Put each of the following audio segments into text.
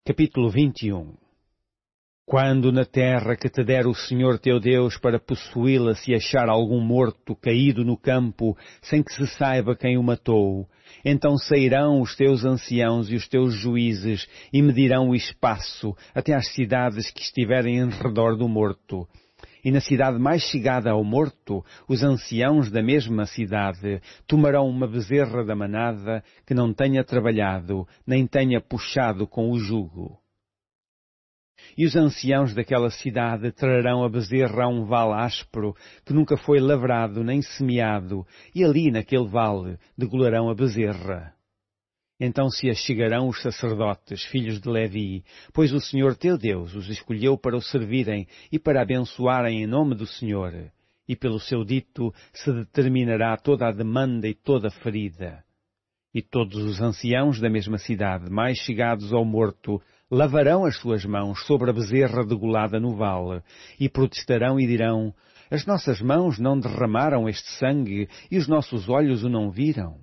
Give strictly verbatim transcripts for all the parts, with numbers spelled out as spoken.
Capítulo vinte e um. Quando na terra que te der o Senhor teu Deus para possuí-la se achar algum morto caído no campo, sem que se saiba quem o matou, então sairão os teus anciãos e os teus juízes e medirão o espaço até às cidades que estiverem em redor do morto. E na cidade mais chegada ao morto, os anciãos da mesma cidade tomarão uma bezerra da manada que não tenha trabalhado, nem tenha puxado com o jugo. E os anciãos daquela cidade trarão a bezerra a um vale áspero, que nunca foi lavrado nem semeado, e ali naquele vale degolarão a bezerra. Então se achegarão os sacerdotes, filhos de Levi, pois o Senhor teu Deus os escolheu para o servirem e para abençoarem em nome do Senhor. E pelo seu dito se determinará toda a demanda e toda a ferida. E todos os anciãos da mesma cidade, mais chegados ao morto, lavarão as suas mãos sobre a bezerra degolada no vale, e protestarão e dirão: as nossas mãos não derramaram este sangue, e os nossos olhos o não viram.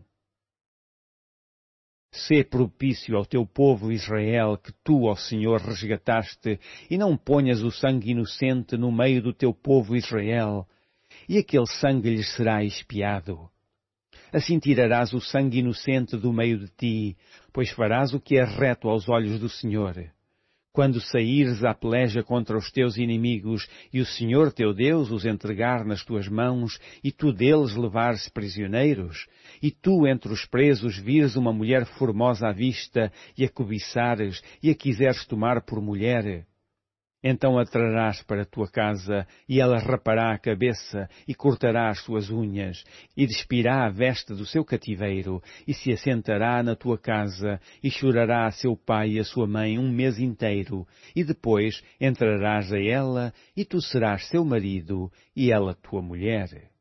Sê propício ao teu povo Israel, que tu, ó Senhor, resgataste, e não ponhas o sangue inocente no meio do teu povo Israel, e aquele sangue lhes será expiado. Assim tirarás o sangue inocente do meio de ti, pois farás o que é reto aos olhos do Senhor. Quando saíres à peleja contra os teus inimigos, e o Senhor teu Deus os entregar nas tuas mãos, e tu deles levares prisioneiros, e tu entre os presos vires uma mulher formosa à vista, e a cobiçares, e a quiseres tomar por mulher, então a trarás para a tua casa, e ela rapará a cabeça, e cortará as suas unhas, e despirá a veste do seu cativeiro, e se assentará na tua casa, e chorará a seu pai e a sua mãe um mês inteiro, e depois entrarás a ela, e tu serás seu marido, e ela tua mulher.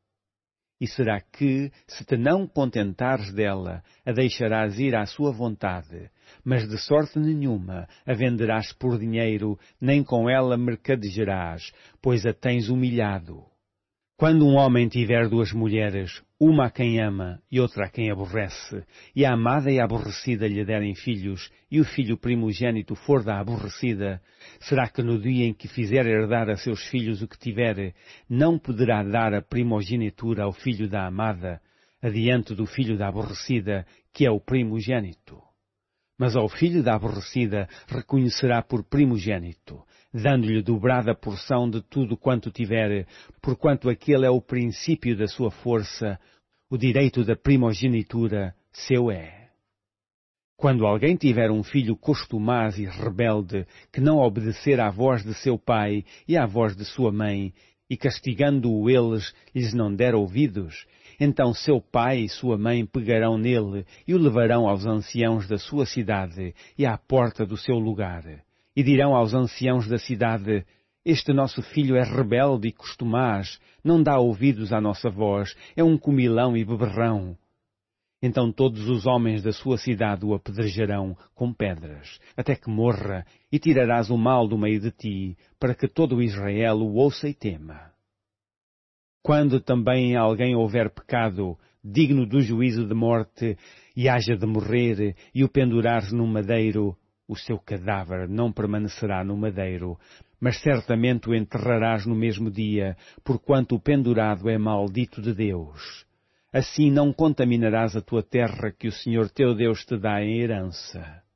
E será que, se te não contentares dela, a deixarás ir à sua vontade, mas de sorte nenhuma a venderás por dinheiro, nem com ela mercadejarás, pois a tens humilhado. Quando um homem tiver duas mulheres, uma a quem ama e outra a quem aborrece, e a amada e a aborrecida lhe derem filhos, e o filho primogênito for da aborrecida, será que no dia em que fizer herdar a seus filhos o que tiver, não poderá dar a primogenitura ao filho da amada, adiante do filho da aborrecida, que é o primogênito? Mas ao filho da aborrecida reconhecerá por primogênito, dando-lhe dobrada porção de tudo quanto tiver, porquanto aquele é o princípio da sua força, o direito da primogenitura seu é. Quando alguém tiver um filho costumaz e rebelde, que não obedecer à voz de seu pai e à voz de sua mãe, e castigando-o eles, lhes não der ouvidos, então seu pai e sua mãe pegarão nele e o levarão aos anciãos da sua cidade e à porta do seu lugar. E dirão aos anciãos da cidade: este nosso filho é rebelde e costumaz, não dá ouvidos à nossa voz, é um comilão e beberrão. Então todos os homens da sua cidade o apedrejarão com pedras, até que morra, e tirarás o mal do meio de ti, para que todo o Israel o ouça e tema. Quando também alguém houver pecado, digno do juízo de morte, e haja de morrer, e o pendurares num madeiro, o seu cadáver não permanecerá no madeiro, mas certamente o enterrarás no mesmo dia, porquanto o pendurado é maldito de Deus. Assim não contaminarás a tua terra que o Senhor teu Deus te dá em herança.